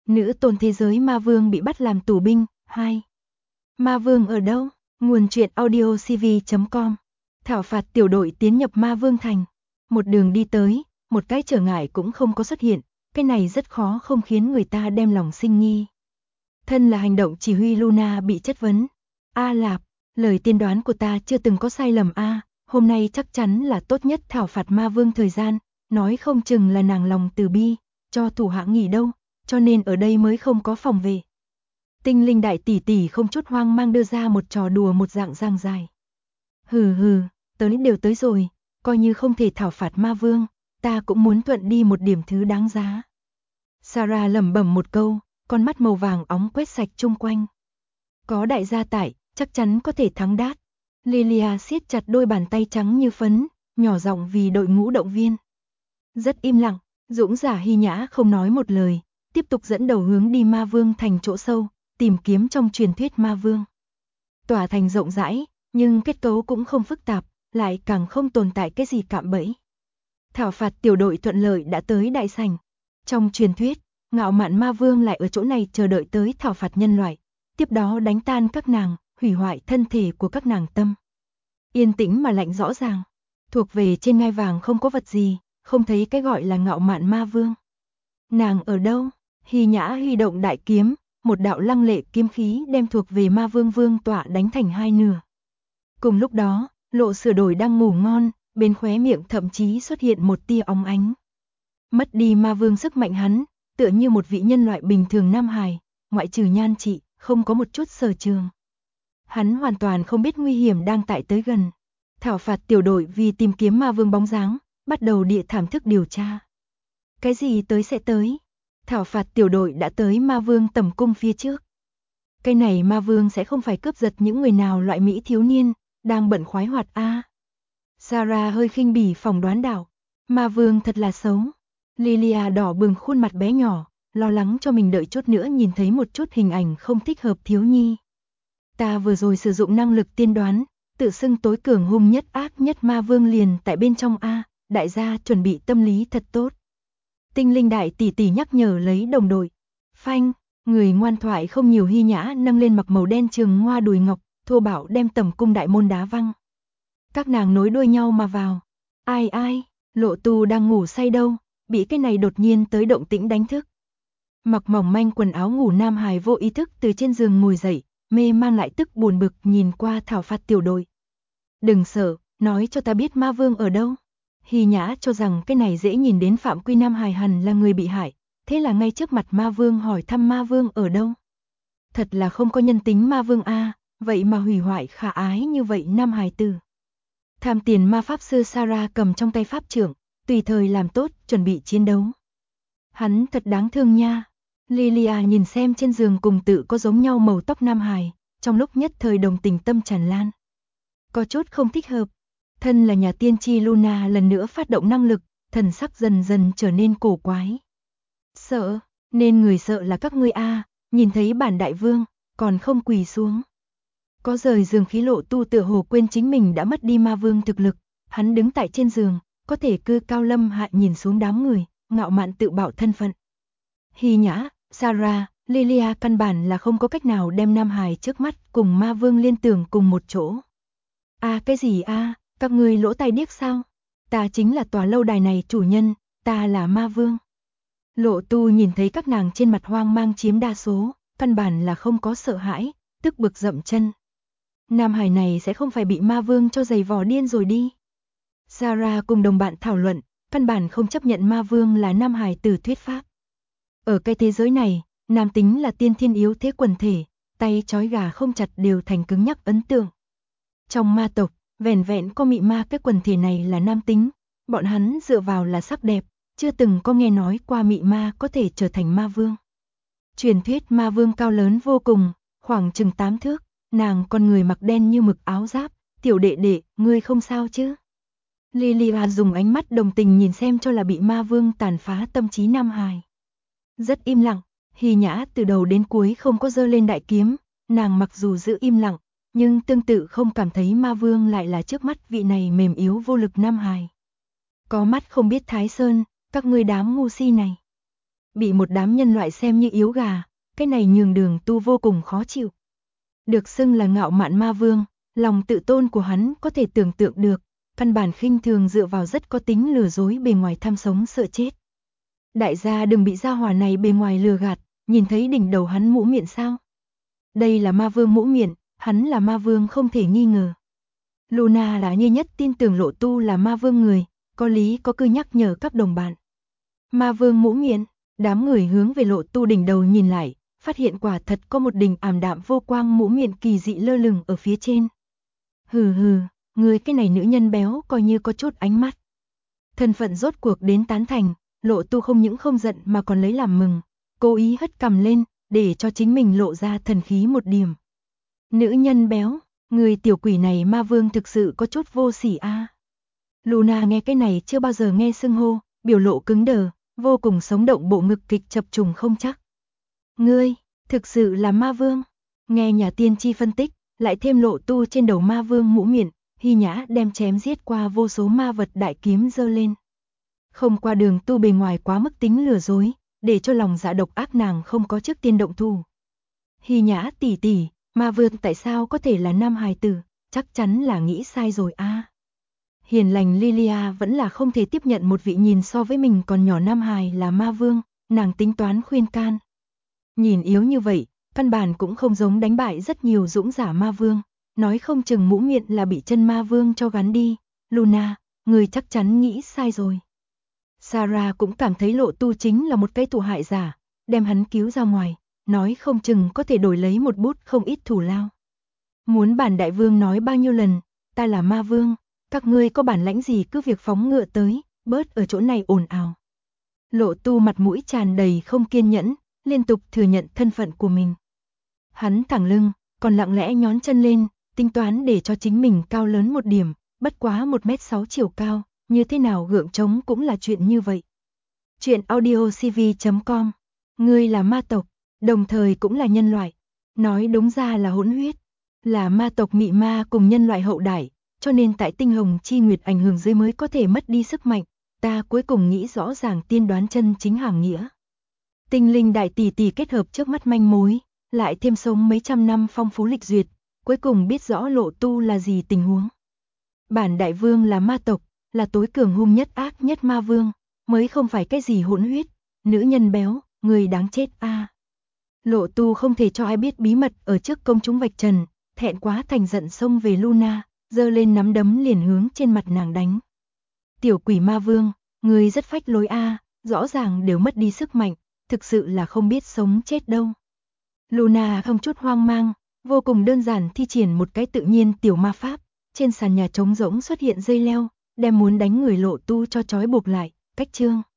Nữ tôn thế giới ma vương bị bắt làm tù binh. 2. Ma vương ở đâu? Nguồn truyện audio cv.com. Thảo phạt tiểu đội tiến nhập ma vương thành. Một đường đi tới, một cái trở ngại cũng không có xuất hiện, cái này rất khó không khiến người ta đem lòng sinh nghi. Thân là hành động chỉ huy Luna bị chất vấn. A Lạp, lời tiên đoán của ta chưa từng có sai lầm a, hôm nay chắc chắn là tốt nhất thảo phạt ma vương thời gian, nói không chừng là nàng lòng từ bi, cho thủ hạ nghỉ đâu, cho nên ở đây mới không có phòng về. Tinh linh đại tỷ tỷ không chút hoang mang đưa ra một trò đùa một dạng giang dài. Hừ, tới đều tới rồi, coi như không thể thảo phạt ma vương, ta cũng muốn thuận đi một điểm thứ đáng giá. Sarah lẩm bẩm một câu, con mắt màu vàng óng quét sạch chung quanh. Có đại gia tại, chắc chắn có thể thắng đát. Lilia siết chặt đôi bàn tay trắng như phấn, nhỏ giọng vì đội ngũ động viên. Rất im lặng, dũng giả Hy Nhã không nói một lời, tiếp tục dẫn đầu hướng đi ma vương thành chỗ sâu, tìm kiếm trong truyền thuyết ma vương. Tòa thành rộng rãi, nhưng kết cấu cũng không phức tạp, lại càng không tồn tại cái gì cạm bẫy. Thảo phạt tiểu đội thuận lợi đã tới đại sảnh. Trong truyền thuyết, ngạo mạn ma vương lại ở chỗ này chờ đợi tới thảo phạt nhân loại, tiếp đó đánh tan các nàng, hủy hoại thân thể của các nàng tâm. Yên tĩnh mà lạnh rõ ràng, thuộc về trên ngai vàng không có vật gì, không thấy cái gọi là ngạo mạn ma vương. Nàng ở đâu? Hy Nhã huy động đại kiếm, một đạo lăng lệ kiếm khí đem thuộc về ma vương vương tọa đánh thành hai nửa. Cùng lúc đó, Lộ sửa đổi đang ngủ ngon, bên khóe miệng thậm chí xuất hiện một tia óng ánh. Mất đi ma vương sức mạnh hắn, tựa như một vị nhân loại bình thường nam hài, ngoại trừ nhan trị, không có một chút sở trường. Hắn hoàn toàn không biết nguy hiểm đang tại tới gần. Thảo phạt tiểu đội vì tìm kiếm ma vương bóng dáng, bắt đầu địa thảm thức điều tra. Cái gì tới sẽ tới. Thảo phạt tiểu đội đã tới ma vương tầm cung phía trước. Cái này ma vương sẽ không phải cướp giật những người nào loại mỹ thiếu niên, đang bận khoái hoạt a. Sarah hơi khinh bỉ phỏng đoán đảo. Ma vương thật là xấu. Lilia đỏ bừng khuôn mặt bé nhỏ, lo lắng cho mình đợi chút nữa nhìn thấy một chút hình ảnh không thích hợp thiếu nhi. Ta vừa rồi sử dụng năng lực tiên đoán, tự xưng tối cường hung nhất ác nhất ma vương liền tại bên trong a, đại gia chuẩn bị tâm lý thật tốt. Tinh linh đại tỷ tỷ nhắc nhở lấy đồng đội. Phanh, người ngoan thoại không nhiều Hy Nhã nâng lên mặc màu đen trường hoa đùi ngọc, thô bạo đem tầm cung đại môn đá văng. Các nàng nối đuôi nhau mà vào. Ai, Lộ Tu đang ngủ say đâu, bị cái này đột nhiên tới động tĩnh đánh thức. Mặc mỏng manh quần áo ngủ nam hài vô ý thức từ trên giường ngồi dậy, mê man lại tức buồn bực nhìn qua thảo phạt tiểu đội. Đừng sợ, nói cho ta biết ma vương ở đâu. Hy Nhã cho rằng cái này dễ nhìn đến phạm quy nam hài hẳn là người bị hại, thế là ngay trước mặt ma vương hỏi thăm ma vương ở đâu. Thật là không có nhân tính ma vương a, vậy mà hủy hoại khả ái như vậy nam hài tử. Tham tiền ma pháp sư Sarah cầm trong tay pháp trượng, tùy thời làm tốt, chuẩn bị chiến đấu. Hắn thật đáng thương nha. Lilia nhìn xem trên giường cùng tự có giống nhau màu tóc nam hài, trong lúc nhất thời đồng tình tâm tràn lan. Có chút không thích hợp. Thân là nhà tiên tri Luna lần nữa phát động năng lực, thần sắc dần dần trở nên cổ quái. Sợ, nên người sợ là các ngươi a, nhìn thấy bản đại vương, còn không quỳ xuống. Có rời giường khí Lộ Tu tựa hồ quên chính mình đã mất đi ma vương thực lực, hắn đứng tại trên giường, có thể cư cao lâm hạ nhìn xuống đám người, ngạo mạn tự bảo thân phận. Hy Nhã, Sarah, Lilia căn bản là không có cách nào đem nam hài trước mắt cùng ma vương liên tưởng cùng một chỗ. Cái gì các ngươi lỗ tai điếc sao? Ta chính là tòa lâu đài này chủ nhân, ta là ma vương. Lộ Tu nhìn thấy các nàng trên mặt hoang mang chiếm đa số, căn bản là không có sợ hãi, tức bực dậm chân. Nam hài này sẽ không phải bị ma vương cho giày vò điên rồi đi. Sarah cùng đồng bạn thảo luận, căn bản không chấp nhận ma vương là nam hài tử thuyết pháp. Ở cái thế giới này, nam tính là tiên thiên yếu thế quần thể, tay trói gà không chặt đều thành cứng nhắc ấn tượng. Trong ma tộc, vẻn vẹn có mị ma cái quần thể này là nam tính, bọn hắn dựa vào là sắc đẹp, chưa từng có nghe nói qua mị ma có thể trở thành ma vương. Truyền thuyết ma vương cao lớn vô cùng, khoảng chừng 8 thước, nàng con người mặc đen như mực áo giáp, tiểu đệ đệ, ngươi không sao chứ? Lilia dùng ánh mắt đồng tình nhìn xem cho là bị ma vương tàn phá tâm trí nam hài. Rất im lặng, Hy Nhã từ đầu đến cuối không có giơ lên đại kiếm, nàng mặc dù giữ im lặng, nhưng tương tự không cảm thấy ma vương lại là trước mắt vị này mềm yếu vô lực nam hài. Có mắt không biết Thái Sơn, các ngươi đám ngu si này. bị một đám nhân loại xem như yếu gà, cái này nhường Đường Tu vô cùng khó chịu. Được xưng là ngạo mạn ma vương, lòng tự tôn của hắn có thể tưởng tượng được, căn bản khinh thường dựa vào rất có tính lừa dối bề ngoài tham sống sợ chết. Đại gia đừng bị gia hỏa này bề ngoài lừa gạt, nhìn thấy đỉnh đầu hắn mũ miệng sao? Đây là ma vương mũ miệng, hắn là ma vương không thể nghi ngờ. Luna là như nhất tin tưởng Lộ Tu là ma vương người, có lý có cư nhắc nhở các đồng bạn. Ma vương mũ miệng, đám người hướng về Lộ Tu đỉnh đầu nhìn lại, phát hiện quả thật có một đỉnh ảm đạm vô quang mũ miệng kỳ dị lơ lửng ở phía trên. Hừ hừ, người cái này nữ nhân béo coi như có chút ánh mắt. Thân phận rốt cuộc đến tán thành, Lộ Tu không những không giận mà còn lấy làm mừng, cố ý hất cằm lên, để cho chính mình lộ ra thần khí một điểm. Nữ nhân béo, người tiểu quỷ này ma vương thực sự có chút vô sỉ a. Luna nghe cái này chưa bao giờ nghe xưng hô, biểu lộ cứng đờ, vô cùng sống động bộ ngực kịch chập trùng không chắc. Ngươi, thực sự là ma vương. Nghe nhà tiên tri phân tích, lại thêm Lộ Tu trên đầu ma vương mũ miệng, Hy Nhã đem chém giết qua vô số ma vật đại kiếm giơ lên. Không qua Đường Tu bề ngoài quá mức tính lừa dối, để cho lòng dạ độc ác nàng không có trước tiên động thủ. Hy Nhã tỷ tỷ, ma vương tại sao có thể là nam hài tử, chắc chắn là nghĩ sai rồi a. Hiền lành Lilia vẫn là không thể tiếp nhận một vị nhìn so với mình còn nhỏ nam hài là ma vương, nàng tính toán khuyên can. Nhìn yếu như vậy, căn bản cũng không giống đánh bại rất nhiều dũng giả ma vương, nói không chừng mũ miệng là bị chân ma vương cho gắn đi. Luna, người chắc chắn nghĩ sai rồi. Sarah cũng cảm thấy Lộ Tu chính là một cái thủ hại giả, đem hắn cứu ra ngoài, nói không chừng có thể đổi lấy một bút không ít thù lao. Muốn bản đại vương nói bao nhiêu lần, ta là ma vương, các ngươi có bản lãnh gì cứ việc phóng ngựa tới, bớt ở chỗ này ồn ào. Lộ Tu mặt mũi tràn đầy không kiên nhẫn, liên tục thừa nhận thân phận của mình. Hắn thẳng lưng, còn lặng lẽ nhón chân lên, tính toán để cho chính mình cao lớn một điểm, bất quá 1m6 chiều cao, như thế nào gượng trống cũng là chuyện như vậy. Chuyện audiocv.com. Ngươi là ma tộc, đồng thời cũng là nhân loại. Nói đúng ra là hỗn huyết, là ma tộc mị ma cùng nhân loại hậu đại, cho nên tại tinh hồng chi nguyệt ảnh hưởng dưới mới có thể mất đi sức mạnh. Ta cuối cùng nghĩ rõ ràng tiên đoán chân chính hàm nghĩa. Tinh linh đại tỷ tỷ kết hợp trước mắt manh mối, lại thêm sống mấy trăm năm phong phú lịch duyệt, cuối cùng biết rõ Lộ Tu là gì tình huống. Bản đại vương là ma tộc, là tối cường hung nhất ác nhất ma vương, mới không phải cái gì hỗn huyết, nữ nhân béo, người đáng chết a. Lộ Tu không thể cho ai biết bí mật ở trước công chúng vạch trần, thẹn quá thành giận xông về Luna, giơ lên nắm đấm liền hướng trên mặt nàng đánh. Tiểu quỷ ma vương, người rất phách lối a, rõ ràng đều mất đi sức mạnh, thực sự là không biết sống chết đâu. Luna không chút hoang mang, vô cùng đơn giản thi triển một cái tự nhiên tiểu ma pháp, trên sàn nhà trống rỗng xuất hiện dây leo, đem muốn đánh người Lộ Tu cho trói buộc lại, cách chương.